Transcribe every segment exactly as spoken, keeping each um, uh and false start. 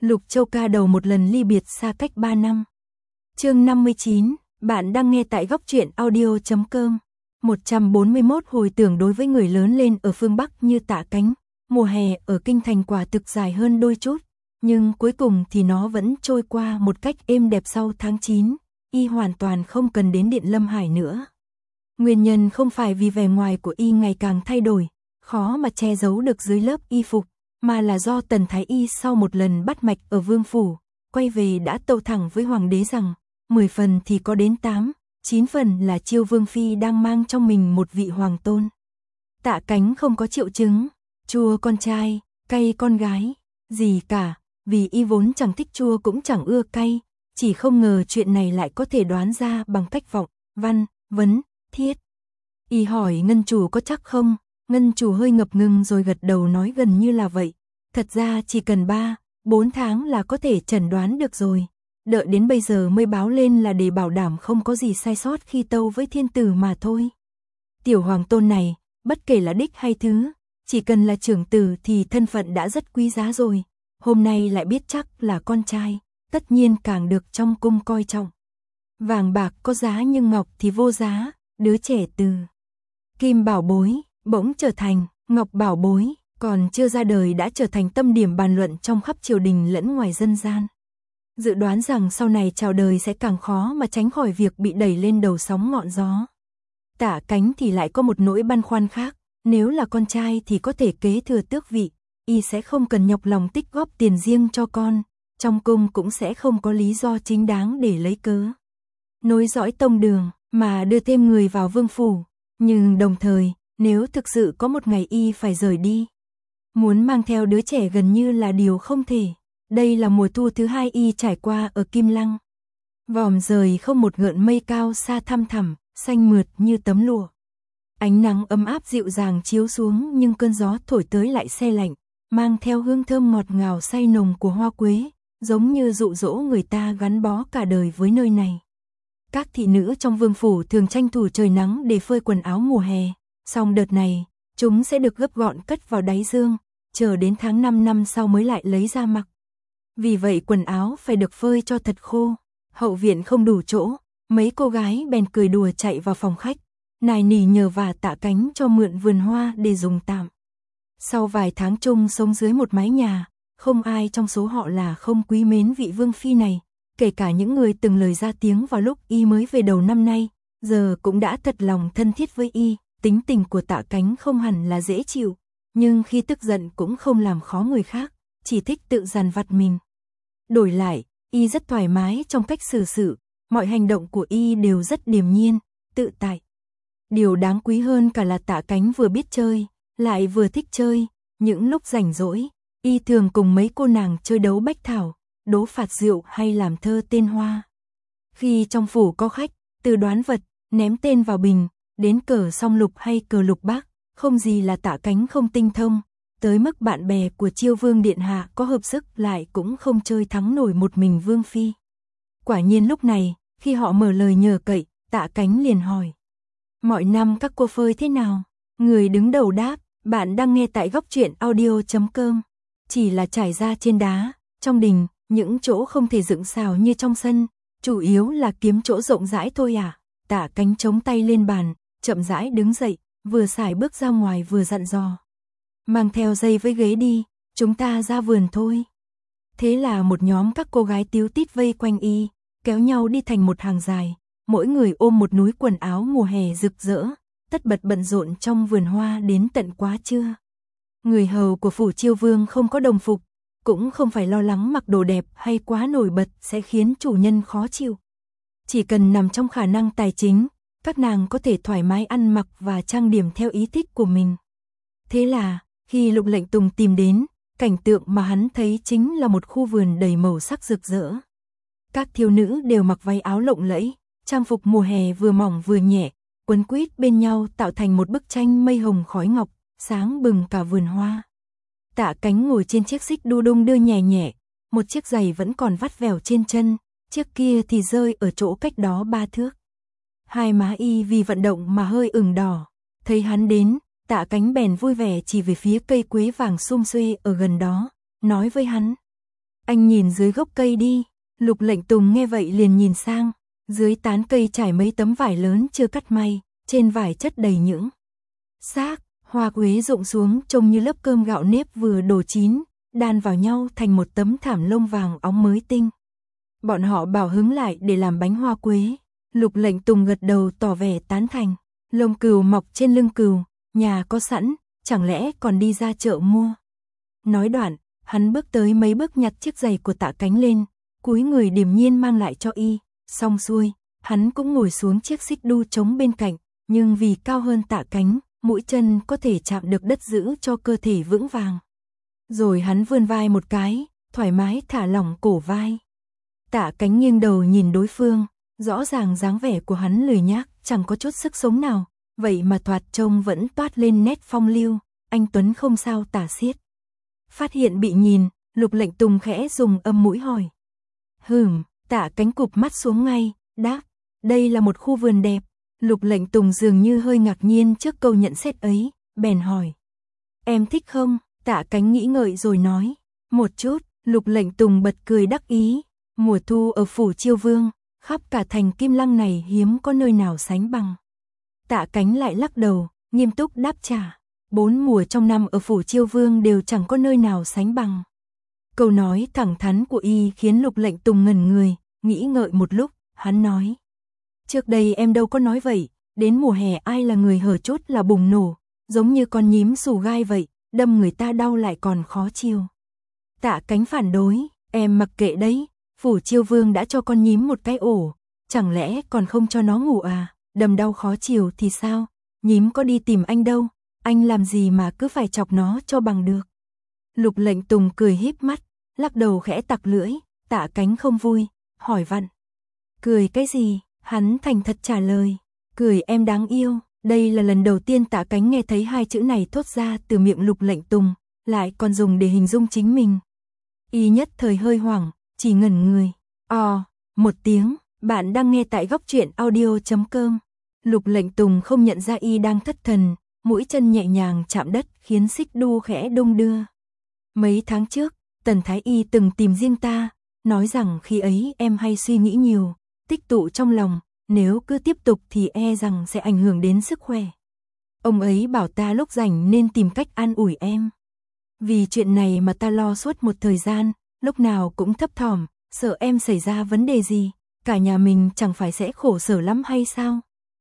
Lục Châu ca đầu một lần ly biệt xa cách ba năm. Chương năm mươi chín, bạn đang nghe tại góc truyện audio chấm com. một trăm bốn mươi mốt hồi tưởng đối với người lớn lên ở phương Bắc như Tạ Cánh, mùa hè ở kinh thành quả thực dài hơn đôi chút, nhưng cuối cùng thì nó vẫn trôi qua một cách êm đẹp. Sau tháng chín, y hoàn toàn không cần đến Điện Lâm Hải nữa. Nguyên nhân không phải vì vẻ ngoài của y ngày càng thay đổi, khó mà che giấu được dưới lớp y phục, mà là do Tần Thái Y sau một lần bắt mạch ở Vương Phủ, quay về đã tâu thẳng với Hoàng đế rằng, mười phần thì có đến tám, chín phần là Chiêu Vương Phi đang mang trong mình một vị hoàng tôn. Tạ Cánh không có triệu chứng, chua con trai, cay con gái, gì cả, vì y vốn chẳng thích chua cũng chẳng ưa cay, chỉ không ngờ chuyện này lại có thể đoán ra bằng cách vọng, văn, vấn, thiết. Y hỏi Ngân chủ có chắc không? Ngân chủ hơi ngập ngừng rồi gật đầu nói gần như là vậy. Thật ra chỉ cần ba, bốn tháng là có thể chẩn đoán được rồi. Đợi đến bây giờ mới báo lên là để bảo đảm không có gì sai sót khi tâu với thiên tử mà thôi. Tiểu hoàng tôn này, bất kể là đích hay thứ, chỉ cần là trưởng tử thì thân phận đã rất quý giá rồi. Hôm nay lại biết chắc là con trai, tất nhiên càng được trong cung coi trọng. Vàng bạc có giá nhưng ngọc thì vô giá, đứa trẻ từ kim bảo bối bỗng trở thành ngọc bảo bối, còn chưa ra đời đã trở thành tâm điểm bàn luận trong khắp triều đình lẫn ngoài dân gian. Dự đoán rằng sau này chào đời sẽ càng khó mà tránh khỏi việc bị đẩy lên đầu sóng ngọn gió. Tạ Cánh thì lại có một nỗi băn khoăn khác, nếu là con trai thì có thể kế thừa tước vị, y sẽ không cần nhọc lòng tích góp tiền riêng cho con, trong cung cũng sẽ không có lý do chính đáng để lấy cớ nối dõi tông đường mà đưa thêm người vào vương phủ, nhưng đồng thời, nếu thực sự có một ngày y phải rời đi, muốn mang theo đứa trẻ gần như là điều không thể. Đây là mùa thu thứ hai y trải qua ở Kim Lăng. Vòm rời không một gợn mây cao xa thăm thẳm, xanh mượt như tấm lụa. Ánh nắng ấm áp dịu dàng chiếu xuống nhưng cơn gió thổi tới lại se lạnh, mang theo hương thơm ngọt ngào say nồng của hoa quế, giống như dụ dỗ người ta gắn bó cả đời với nơi này. Các thị nữ trong vương phủ thường tranh thủ trời nắng để phơi quần áo mùa hè, song đợt này, chúng sẽ được gấp gọn cất vào đáy dương, chờ đến tháng năm năm sau mới lại lấy ra mặc. Vì vậy quần áo phải được phơi cho thật khô. Hậu viện không đủ chỗ, mấy cô gái bèn cười đùa chạy vào phòng khách, nài nỉ nhờ và Tạ Cánh cho mượn vườn hoa để dùng tạm. Sau vài tháng chung sống dưới một mái nhà, không ai trong số họ là không quý mến vị vương phi này, kể cả những người từng lời ra tiếng vào lúc y mới về đầu năm nay, giờ cũng đã thật lòng thân thiết với y. Tính tình của Tạ Cánh không hẳn là dễ chịu, nhưng khi tức giận cũng không làm khó người khác, chỉ thích tự dằn vặt mình. Đổi lại, y rất thoải mái trong cách xử sự, mọi hành động của y đều rất điềm nhiên, tự tại. Điều đáng quý hơn cả là Tạ Cánh vừa biết chơi, lại vừa thích chơi, những lúc rảnh rỗi, y thường cùng mấy cô nàng chơi đấu bách thảo, đố phạt rượu hay làm thơ tên hoa. Khi trong phủ có khách, từ đoán vật, ném tên vào bình, đến cờ song lục hay cờ lục bát, không gì là Tạ Cánh không tinh thông, tới mức bạn bè của Chiêu Vương điện hạ có hợp sức lại cũng không chơi thắng nổi một mình Vương Phi. Quả nhiên lúc này, khi họ mở lời nhờ cậy, Tạ Cánh liền hỏi: mọi năm các cô phơi thế nào? Người đứng đầu đáp: bạn đang nghe tại góc truyện audio chấm com. Chỉ là trải ra trên đá, trong đình, những chỗ không thể dựng xào như trong sân, chủ yếu là kiếm chỗ rộng rãi thôi à. Tạ Cánh chống tay lên bàn, chậm rãi đứng dậy, vừa sải bước ra ngoài vừa dặn dò: mang theo dây với ghế đi, chúng ta ra vườn thôi. Thế là một nhóm các cô gái tíu tít vây quanh y, kéo nhau đi thành một hàng dài, mỗi người ôm một núi quần áo mùa hè rực rỡ, tất bật bận rộn trong vườn hoa đến tận quá trưa. Người hầu của phủ Chiêu Vương không có đồng phục, cũng không phải lo lắng mặc đồ đẹp hay quá nổi bật sẽ khiến chủ nhân khó chịu. Chỉ cần nằm trong khả năng tài chính, các nàng có thể thoải mái ăn mặc và trang điểm theo ý thích của mình. Thế là, khi Lục Lệnh Tùng tìm đến, cảnh tượng mà hắn thấy chính là một khu vườn đầy màu sắc rực rỡ. Các thiếu nữ đều mặc váy áo lộng lẫy, trang phục mùa hè vừa mỏng vừa nhẹ, quấn quýt bên nhau tạo thành một bức tranh mây hồng khói ngọc, sáng bừng cả vườn hoa. Tạ Cánh ngồi trên chiếc xích đu đung đưa nhẹ nhẹ, một chiếc giày vẫn còn vắt vẻo trên chân, chiếc kia thì rơi ở chỗ cách đó ba thước. Hai má y vì vận động mà hơi ửng đỏ, thấy hắn đến, Tạ Cánh bèn vui vẻ chỉ về phía cây quế vàng sum xuê ở gần đó, nói với hắn: Anh nhìn dưới gốc cây đi. Lục Lệnh Tùng nghe vậy liền nhìn sang. Dưới tán cây trải mấy tấm vải lớn chưa cắt may, trên vải chất đầy những xác hoa quế rụng xuống trông như lớp cơm gạo nếp vừa đổ chín, đan vào nhau thành một tấm thảm lông vàng óng mới tinh. Bọn họ bảo hứng lại để làm bánh hoa quế. Lục Lệnh Tùng gật đầu tỏ vẻ tán thành. Lông cừu mọc trên lưng cừu, nhà có sẵn, chẳng lẽ còn đi ra chợ mua. Nói đoạn, hắn bước tới mấy bước nhặt chiếc giày của Tạ Cánh lên, cúi người điềm nhiên mang lại cho y. Xong xuôi, hắn cũng ngồi xuống chiếc xích đu trống bên cạnh, nhưng vì cao hơn Tạ Cánh, mũi chân có thể chạm được đất giữ cho cơ thể vững vàng. Rồi hắn vươn vai một cái, thoải mái thả lỏng cổ vai. Tạ Cánh nghiêng đầu nhìn đối phương, rõ ràng dáng vẻ của hắn lười nhác, chẳng có chút sức sống nào, vậy mà thoạt trông vẫn toát lên nét phong lưu, anh tuấn không sao tả xiết. Phát hiện bị nhìn, Lục Lệnh Tùng khẽ dùng âm mũi hỏi. Hừm, Tạ Cánh cụp mắt xuống ngay, đáp, đây là một khu vườn đẹp. Lục Lệnh Tùng dường như hơi ngạc nhiên trước câu nhận xét ấy, bèn hỏi. Em thích không? Tạ Cánh nghĩ ngợi rồi nói. Một chút. Lục Lệnh Tùng bật cười đắc ý. Mùa thu ở phủ Chiêu Vương, khắp cả thành Kim Lăng này hiếm có nơi nào sánh bằng. Tạ Cánh lại lắc đầu, nghiêm túc đáp trả. Bốn mùa trong năm ở phủ Chiêu Vương đều chẳng có nơi nào sánh bằng. Câu nói thẳng thắn của y khiến Lục Lệnh Tùng ngẩn người, nghĩ ngợi một lúc, hắn nói. Trước đây em đâu có nói vậy, đến mùa hè ai là người hở chốt là bùng nổ, giống như con nhím xù gai vậy, đâm người ta đau lại còn khó chịu. Tạ Cánh phản đối, em mặc kệ đấy, phủ Chiêu Vương đã cho con nhím một cái ổ, chẳng lẽ còn không cho nó ngủ à, đâm đau khó chịu thì sao, nhím có đi tìm anh đâu, anh làm gì mà cứ phải chọc nó cho bằng được. Lục Lệnh Tùng cười híp mắt, lắc đầu khẽ tặc lưỡi, Tạ Cánh không vui, hỏi vặn. Cười cái gì? Hắn thành thật trả lời, cười em đáng yêu. Đây là lần đầu tiên Tạ Cánh nghe thấy hai chữ này thốt ra từ miệng Lục Lệnh Tùng, lại còn dùng để hình dung chính mình. Y nhất thời hơi hoảng, chỉ ngẩn người. Ồ, một tiếng, bạn đang nghe tại góc truyện audio chấm com. Lục Lệnh Tùng không nhận ra y đang thất thần, mũi chân nhẹ nhàng chạm đất khiến xích đu khẽ đung đưa. Mấy tháng trước, Tần Thái Y từng tìm riêng ta, nói rằng khi ấy em hay suy nghĩ nhiều, tích tụ trong lòng, nếu cứ tiếp tục thì e rằng sẽ ảnh hưởng đến sức khỏe. Ông ấy bảo ta lúc rảnh nên tìm cách an ủi em. Vì chuyện này mà ta lo suốt một thời gian, lúc nào cũng thấp thỏm, sợ em xảy ra vấn đề gì, cả nhà mình chẳng phải sẽ khổ sở lắm hay sao?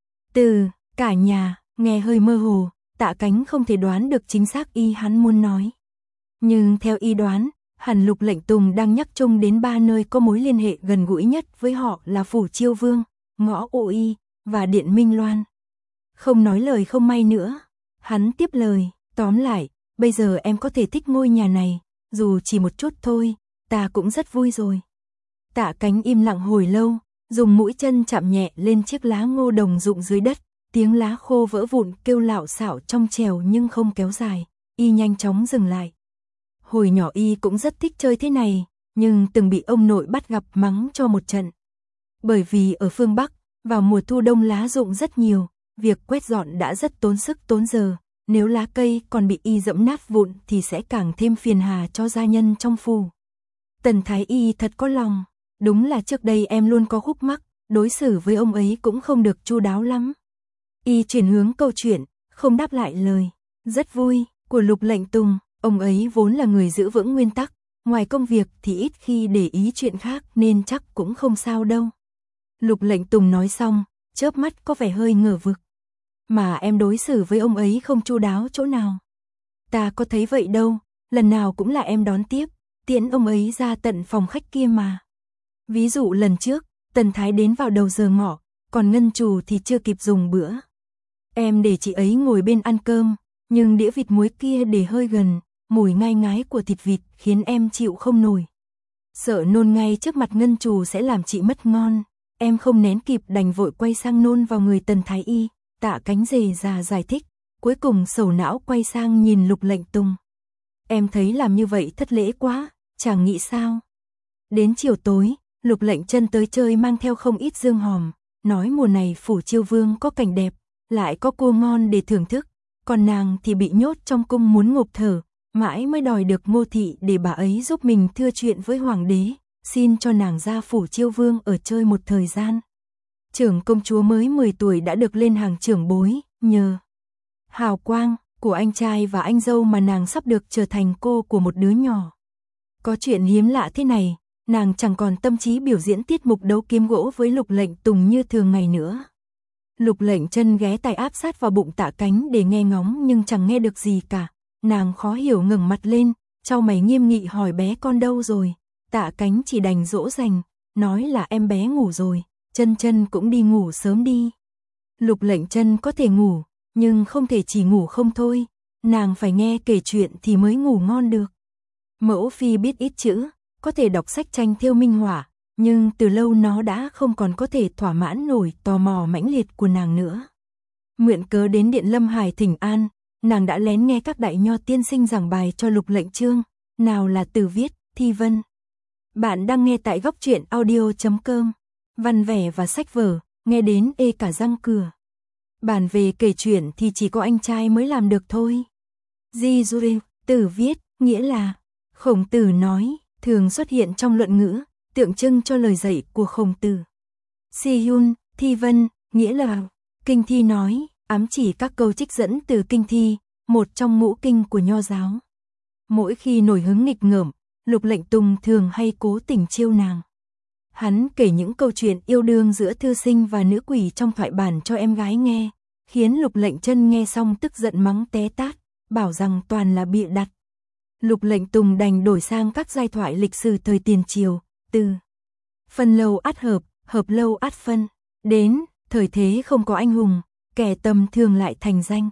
Từ cả nhà, nghe hơi mơ hồ, Tạ Cánh không thể đoán được chính xác y hắn muốn nói. Nhưng theo y đoán, hẳn Lục Lệnh Tùng đang nhắc chung đến ba nơi có mối liên hệ gần gũi nhất với họ là phủ Chiêu Vương, ngõ Ô Y và Điện Minh Loan. Không nói lời không may nữa, hắn tiếp lời, tóm lại, bây giờ em có thể thích ngôi nhà này, dù chỉ một chút thôi, ta cũng rất vui rồi. Tạ Cánh im lặng hồi lâu, dùng mũi chân chạm nhẹ lên chiếc lá ngô đồng rụng dưới đất, tiếng lá khô vỡ vụn kêu lạo xạo trong trèo nhưng không kéo dài, y nhanh chóng dừng lại. Hồi nhỏ y cũng rất thích chơi thế này, nhưng từng bị ông nội bắt gặp mắng cho một trận. Bởi vì ở phương Bắc, vào mùa thu đông lá rụng rất nhiều, việc quét dọn đã rất tốn sức tốn giờ, nếu lá cây còn bị y dẫm nát vụn thì sẽ càng thêm phiền hà cho gia nhân trong phủ. Tần Thái Y thật có lòng, đúng là trước đây em luôn có khúc mắc, đối xử với ông ấy cũng không được chu đáo lắm. Y chuyển hướng câu chuyện, không đáp lại lời, rất vui, của Lục Lệnh Tùng. Ông ấy vốn là người giữ vững nguyên tắc, ngoài công việc thì ít khi để ý chuyện khác nên chắc cũng không sao đâu. Lục Lệnh Tùng nói xong, chớp mắt có vẻ hơi ngờ vực. Mà em đối xử với ông ấy không chu đáo chỗ nào? Ta có thấy vậy đâu, lần nào cũng là em đón tiếp, tiễn ông ấy ra tận phòng khách kia mà. Ví dụ lần trước, Tần Thái đến vào đầu giờ ngọ, còn Ngân Trù thì chưa kịp dùng bữa. Em để chị ấy ngồi bên ăn cơm, nhưng đĩa vịt muối kia để hơi gần, mùi ngai ngái của thịt vịt khiến em chịu không nổi. Sợ nôn ngay trước mặt Ngân Trù sẽ làm chị mất ngon, em không nén kịp đành vội quay sang nôn vào người Tần Thái Y. Tạ Cánh rề rà giải thích, cuối cùng sầu não quay sang nhìn Lục Lệnh Tùng. Em thấy làm như vậy thất lễ quá, chàng nghĩ sao? Đến chiều tối, Lục Lệnh Chân tới chơi mang theo không ít dương hòm, nói mùa này phủ Chiêu Vương có cảnh đẹp, lại có cua ngon để thưởng thức, còn nàng thì bị nhốt trong cung muốn ngộp thở, mãi mới đòi được Ngô thị để bà ấy giúp mình thưa chuyện với hoàng đế, xin cho nàng ra phủ Chiêu Vương ở chơi một thời gian. Trưởng công chúa mới mười tuổi đã được lên hàng trưởng bối, nhờ hào quang của anh trai và anh dâu mà nàng sắp được trở thành cô của một đứa nhỏ. Có chuyện hiếm lạ thế này, nàng chẳng còn tâm trí biểu diễn tiết mục đấu kiếm gỗ với Lục Lệnh Tùng như thường ngày nữa. Lục Lệnh Chân ghé tai áp sát vào bụng Tạ Cánh để nghe ngóng nhưng chẳng nghe được gì cả. Nàng khó hiểu ngẩng mặt lên, chau mày nghiêm nghị hỏi bé con đâu rồi. Tạ Cánh chỉ đành dỗ dành, nói là em bé ngủ rồi, Chân Chân cũng đi ngủ sớm đi. Lục Lệnh Chân có thể ngủ, nhưng không thể chỉ ngủ không thôi, nàng phải nghe kể chuyện thì mới ngủ ngon được. Mẫu phi biết ít chữ, có thể đọc sách tranh thêu minh họa, nhưng từ lâu nó đã không còn có thể thỏa mãn nổi tò mò mãnh liệt của nàng nữa. Mượn cớ đến Điện Lâm Hải thỉnh an, nàng đã lén nghe các đại nho tiên sinh giảng bài cho Lục Lệnh Chương, nào là từ viết, thi vân. Bạn đang nghe tại góc truyện audio chấm com, văn vẻ và sách vở, nghe đến ê cả răng cửa. Bản về kể chuyện thì chỉ có anh trai mới làm được thôi. Di Dure, từ viết, nghĩa là, Khổng Tử nói, thường xuất hiện trong luận ngữ, tượng trưng cho lời dạy của Khổng Tử. Si-yun, thi vân, nghĩa là, kinh thi nói, ám chỉ các câu trích dẫn từ kinh thi, một trong ngũ kinh của nho giáo. Mỗi khi nổi hứng nghịch ngợm, Lục Lệnh Tùng thường hay cố tình trêu nàng. Hắn kể những câu chuyện yêu đương giữa thư sinh và nữ quỷ trong thoại bản cho em gái nghe, khiến Lục Lệnh Chân nghe xong tức giận mắng té tát, bảo rằng toàn là bịa đặt. Lục Lệnh Tùng đành đổi sang các giai thoại lịch sử thời tiền triều, từ phân lâu ắt hợp, hợp lâu ắt phân, đến thời thế không có anh hùng, kẻ tầm thường lại thành danh.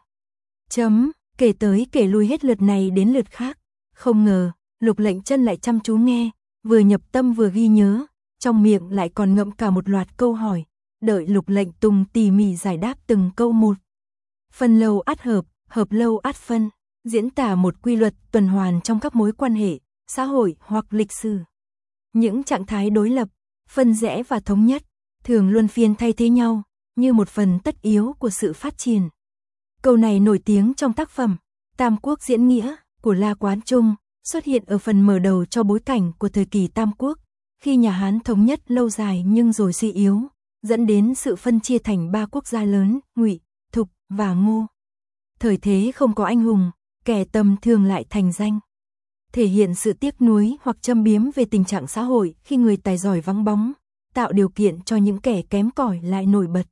Chấm, kể tới kể lui hết lượt này đến lượt khác, không ngờ, Lục Lệnh Chân lại chăm chú nghe, vừa nhập tâm vừa ghi nhớ, trong miệng lại còn ngậm cả một loạt câu hỏi, đợi Lục Lệnh Tùng tỉ mỉ giải đáp từng câu một. Phân lâu ắt hợp, hợp lâu ắt phân, diễn tả một quy luật tuần hoàn trong các mối quan hệ, xã hội hoặc lịch sử. Những trạng thái đối lập, phân rẽ và thống nhất, thường luân phiên thay thế nhau, như một phần tất yếu của sự phát triển. Câu này nổi tiếng trong tác phẩm Tam Quốc Diễn Nghĩa của La Quán Trung, xuất hiện ở phần mở đầu cho bối cảnh của thời kỳ Tam Quốc, khi nhà Hán thống nhất lâu dài nhưng rồi suy yếu, dẫn đến sự phân chia thành ba quốc gia lớn, Ngụy, Thục và Ngô. Thời thế không có anh hùng, kẻ tầm thường lại thành danh. Thể hiện sự tiếc nuối hoặc châm biếm về tình trạng xã hội khi người tài giỏi vắng bóng, tạo điều kiện cho những kẻ kém cỏi lại nổi bật.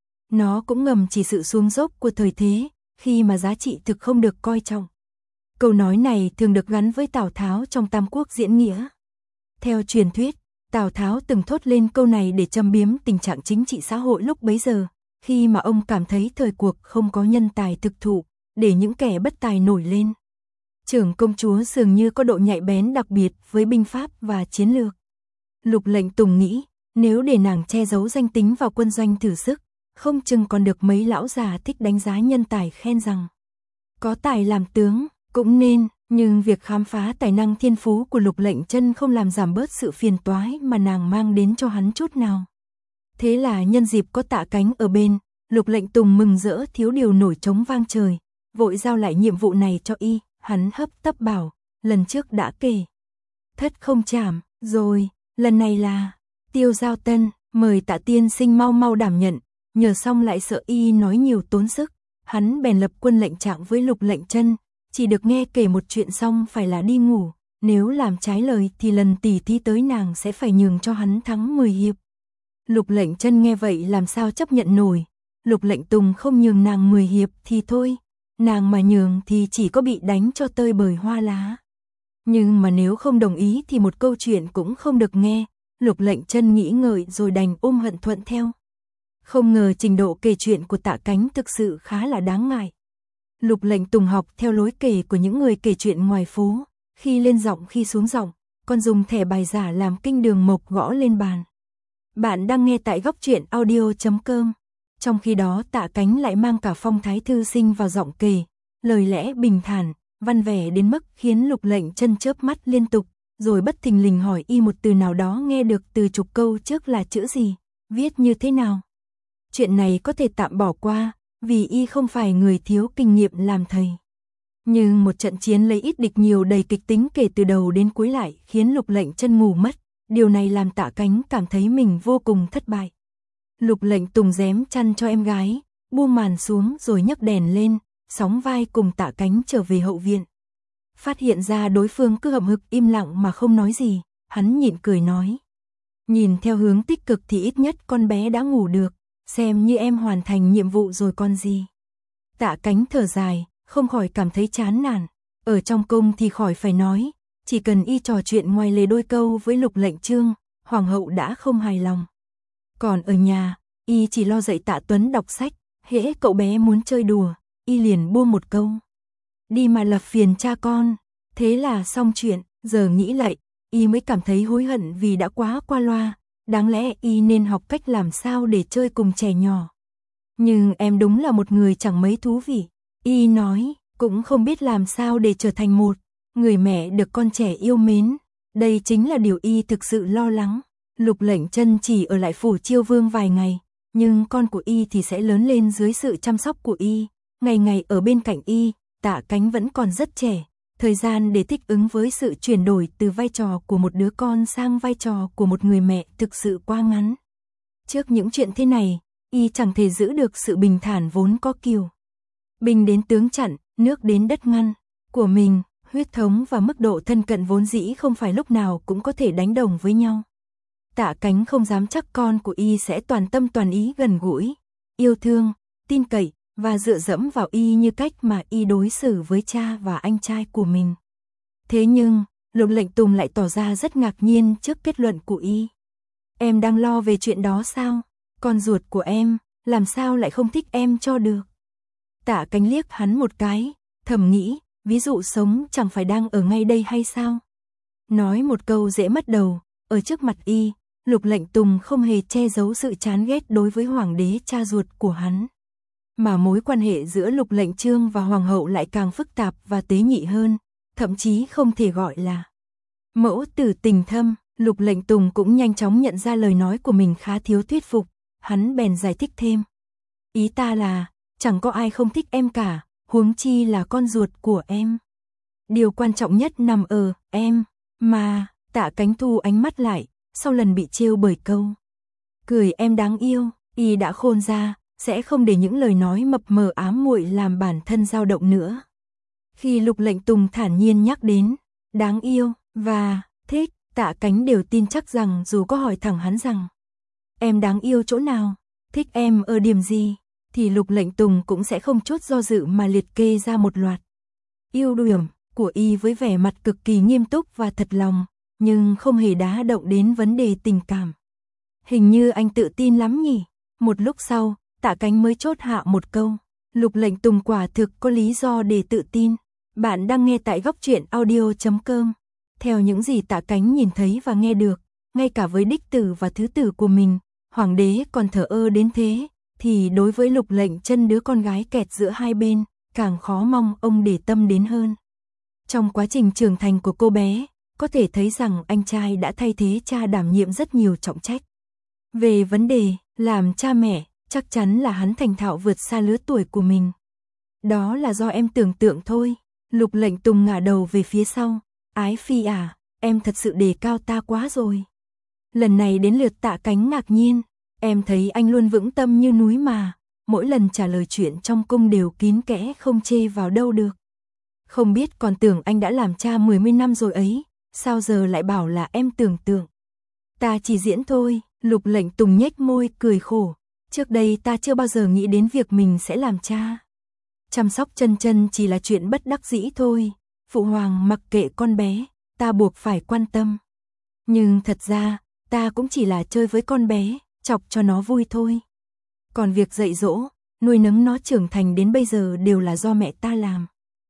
Nó cũng ngầm chỉ sự xuống dốc của thời thế, khi mà giá trị thực không được coi trọng. Câu nói này thường được gắn với Tào Tháo trong Tam Quốc Diễn Nghĩa. Theo truyền thuyết, Tào Tháo từng thốt lên câu này để châm biếm tình trạng chính trị xã hội lúc bấy giờ, khi mà ông cảm thấy thời cuộc không có nhân tài thực thụ, để những kẻ bất tài nổi lên. Trưởng công chúa dường như có độ nhạy bén đặc biệt với binh pháp và chiến lược. Lục Lệnh Tùng nghĩ, nếu để nàng che giấu danh tính vào quân doanh thử sức, không chừng còn được mấy lão già thích đánh giá nhân tài khen rằng có tài làm tướng, cũng nên, nhưng việc khám phá tài năng thiên phú của Lục Lệnh Chân không làm giảm bớt sự phiền toái mà nàng mang đến cho hắn chút nào. Thế là nhân dịp có Tạ Cánh ở bên, Lục Lệnh Tùng mừng rỡ thiếu điều nổi trống vang trời, vội giao lại nhiệm vụ này cho y, hắn hấp tấp bảo, lần trước đã kể. Thất không chảm, rồi, lần này là, Tiêu Giao Tân, mời Tạ tiên sinh mau mau đảm nhận, nhờ xong lại sợ y nói nhiều tốn sức, hắn bèn lập quân lệnh trạng với Lục Lệnh Chân, chỉ được nghe kể một chuyện xong phải là đi ngủ, nếu làm trái lời thì lần tỉ thí tới nàng sẽ phải nhường cho hắn thắng mười hiệp. Lục Lệnh Chân nghe vậy làm sao chấp nhận nổi, Lục Lệnh Tùng không nhường nàng mười hiệp thì thôi, nàng mà nhường thì chỉ có bị đánh cho tơi bời hoa lá. Nhưng mà nếu không đồng ý thì một câu chuyện cũng không được nghe, Lục Lệnh Chân nghĩ ngợi rồi đành ôm hận thuận theo. Không ngờ trình độ kể chuyện của Tạ Cánh thực sự khá là đáng ngại. Lục Lệnh Tùng học theo lối kể của những người kể chuyện ngoài phố, khi lên giọng khi xuống giọng, còn dùng thẻ bài giả làm kinh đường mộc gõ lên bàn. Bạn đang nghe tại góc truyện audio chấm com. Trong khi đó Tạ Cánh lại mang cả phong thái thư sinh vào giọng kể, lời lẽ bình thản, văn vẻ đến mức khiến Lục Lệnh Chân chớp mắt liên tục, rồi bất thình lình hỏi y một từ nào đó nghe được từ chục câu trước là chữ gì, viết như thế nào. Chuyện này có thể tạm bỏ qua, vì y không phải người thiếu kinh nghiệm làm thầy. Nhưng một trận chiến lấy ít địch nhiều đầy kịch tính kể từ đầu đến cuối lại khiến Lục Lệnh Chân ngủ mất, điều này làm Tạ Cánh cảm thấy mình vô cùng thất bại. Lục Lệnh Tùng rém chăn cho em gái, buông màn xuống rồi nhấc đèn lên, sóng vai cùng Tạ Cánh trở về hậu viện. Phát hiện ra đối phương cứ hậm hực im lặng mà không nói gì, hắn nhịn cười nói. Nhìn theo hướng tích cực thì ít nhất con bé đã ngủ được, xem như em hoàn thành nhiệm vụ rồi còn gì. Tạ Cánh thở dài, không khỏi cảm thấy chán nản. Ở trong cung thì khỏi phải nói, chỉ cần y trò chuyện ngoài lề đôi câu với Lục Lệnh Chương, hoàng hậu đã không hài lòng. Còn ở nhà, y chỉ lo dạy Tạ Tuấn đọc sách, hễ cậu bé muốn chơi đùa, y liền buông một câu. Đi mà lập phiền cha con, thế là xong chuyện. Giờ nghĩ lại, y mới cảm thấy hối hận vì đã quá qua loa, đáng lẽ y nên học cách làm sao để chơi cùng trẻ nhỏ. Nhưng em đúng là một người chẳng mấy thú vị, y nói, cũng không biết làm sao để trở thành một người mẹ được con trẻ yêu mến. Đây chính là điều y thực sự lo lắng. Lục Lệnh Chân chỉ ở lại phủ Chiêu Vương vài ngày, nhưng con của y thì sẽ lớn lên dưới sự chăm sóc của y, ngày ngày ở bên cạnh y. Tạ Cánh vẫn còn rất trẻ, thời gian để thích ứng với sự chuyển đổi từ vai trò của một đứa con sang vai trò của một người mẹ thực sự quá ngắn. Trước những chuyện thế này, y chẳng thể giữ được sự bình thản vốn có kiều. Binh đến tướng chặn, nước đến đất ngăn của mình, huyết thống và mức độ thân cận vốn dĩ không phải lúc nào cũng có thể đánh đồng với nhau. Tạ Cánh không dám chắc con của y sẽ toàn tâm toàn ý gần gũi, yêu thương, tin cậy và dựa dẫm vào y như cách mà y đối xử với cha và anh trai của mình. Thế nhưng, Lục Lệnh Tùng lại tỏ ra rất ngạc nhiên trước kết luận của y. Em đang lo về chuyện đó sao? Con ruột của em, làm sao lại không thích em cho được? Tạ Cánh liếc hắn một cái, thầm nghĩ, ví dụ sống chẳng phải đang ở ngay đây hay sao? Nói một câu dễ mất đầu, ở trước mặt y, Lục Lệnh Tùng không hề che giấu sự chán ghét đối với hoàng đế cha ruột của hắn. Mà mối quan hệ giữa Lục Lệnh Chương và hoàng hậu lại càng phức tạp và tế nhị hơn, thậm chí không thể gọi là mẫu tử tình thâm. Lục Lệnh Tùng cũng nhanh chóng nhận ra lời nói của mình khá thiếu thuyết phục, hắn bèn giải thích thêm. Ý ta là, chẳng có ai không thích em cả, huống chi là con ruột của em. Điều quan trọng nhất nằm ở em, mà. Tạ Cánh thu ánh mắt lại, sau lần bị trêu bởi câu cười em đáng yêu, y đã khôn ra, sẽ không để những lời nói mập mờ ám muội làm bản thân dao động nữa. Khi Lục Lệnh Tùng thản nhiên nhắc đến đáng yêu và thích, Tạ Cánh đều tin chắc rằng dù có hỏi thẳng hắn rằng em đáng yêu chỗ nào, thích em ở điểm gì, thì Lục Lệnh Tùng cũng sẽ không chút do dự mà liệt kê ra một loạt ưu điểm của y với vẻ mặt cực kỳ nghiêm túc và thật lòng, nhưng không hề đá động đến vấn đề tình cảm. Hình như anh tự tin lắm nhỉ? Một lúc sau, Tạ Cánh mới chốt hạ một câu. Lục Lệnh Tùng quả thực có lý do để tự tin. Bạn đang nghe tại góc truyện audio chấm com. Theo những gì Tạ Cánh nhìn thấy và nghe được, ngay cả với đích tử và thứ tử của mình, hoàng đế còn thờ ơ đến thế, thì đối với Lục Lệnh Chân đứa con gái kẹt giữa hai bên, càng khó mong ông để tâm đến hơn. Trong quá trình trưởng thành của cô bé, có thể thấy rằng anh trai đã thay thế cha đảm nhiệm rất nhiều trọng trách. Về vấn đề làm cha mẹ, chắc chắn là hắn thành thạo vượt xa lứa tuổi của mình. Đó là do em tưởng tượng thôi. Lục Lệnh Tùng ngả đầu về phía sau. Ái phi à, em thật sự đề cao ta quá rồi. Lần này đến lượt Tạ Cánh ngạc nhiên. Em thấy anh luôn vững tâm như núi mà, mỗi lần trả lời chuyện trong cung đều kín kẽ không chê vào đâu được. Không biết còn tưởng anh đã làm cha mười mươi năm rồi ấy, sao giờ lại bảo là em tưởng tượng. Ta chỉ diễn thôi. Lục Lệnh Tùng nhếch môi cười khổ. Trước đây ta chưa bao giờ nghĩ đến việc mình sẽ làm cha. Chăm sóc Chân Chân chỉ là chuyện bất đắc dĩ thôi. Phụ hoàng mặc kệ con bé, ta buộc phải quan tâm. Nhưng thật ra, ta cũng chỉ là chơi với con bé, chọc cho nó vui thôi. Còn việc dạy dỗ, nuôi nấng nó trưởng thành đến bây giờ đều là do mẹ ta làm.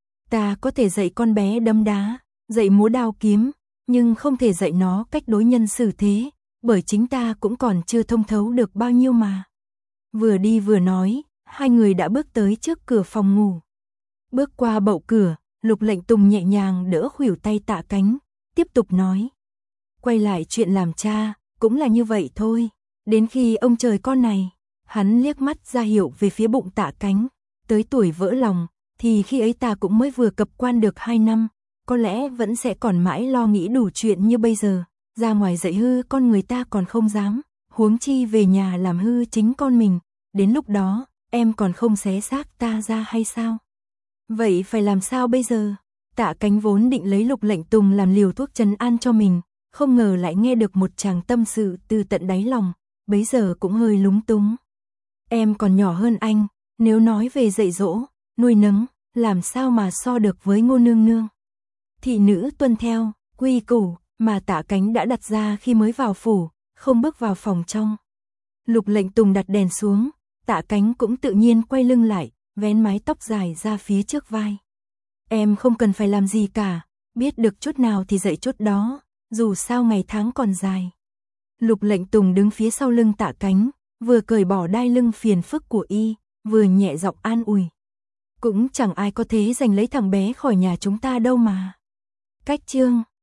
Ta có thể dạy con bé đấm đá, dạy múa đao kiếm, nhưng không thể dạy nó cách đối nhân xử thế, bởi chính ta cũng còn chưa thông thấu được bao nhiêu mà. Vừa đi vừa nói, hai người đã bước tới trước cửa phòng ngủ. Bước qua bậu cửa, Lục Lệnh Tùng nhẹ nhàng đỡ khuỷu tay Tạ Cánh, tiếp tục nói. Quay lại chuyện làm cha, cũng là như vậy thôi. Đến khi ông trời con này, hắn liếc mắt ra hiệu về phía bụng Tạ Cánh, tới tuổi vỡ lòng, thì khi ấy ta cũng mới vừa cập quan được hai năm, có lẽ vẫn sẽ còn mãi lo nghĩ đủ chuyện như bây giờ, ra ngoài dạy hư con người ta còn không dám, huống chi về nhà làm hư chính con mình, đến lúc đó, em còn không xé xác ta ra hay sao? Vậy phải làm sao bây giờ? Tạ Cánh vốn định lấy Lục Lệnh Tùng làm liều thuốc trấn an cho mình, không ngờ lại nghe được một chàng tâm sự từ tận đáy lòng, bấy giờ cũng hơi lúng túng. Em còn nhỏ hơn anh, nếu nói về dạy dỗ, nuôi nấng, làm sao mà so được với Ngô nương nương. Thị nữ tuân theo quy củ mà Tạ Cánh đã đặt ra khi mới vào phủ, không bước vào phòng trong. Lục Lệnh Tùng đặt đèn xuống, Tạ Cánh cũng tự nhiên quay lưng lại, vén mái tóc dài ra phía trước vai. Em không cần phải làm gì cả, biết được chút nào thì dạy chút đó, dù sao ngày tháng còn dài. Lục Lệnh Tùng đứng phía sau lưng Tạ Cánh, vừa cởi bỏ đai lưng phiền phức của y, vừa nhẹ giọng an ủi. Cũng chẳng ai có thế giành lấy thằng bé khỏi nhà chúng ta đâu mà. Cách chương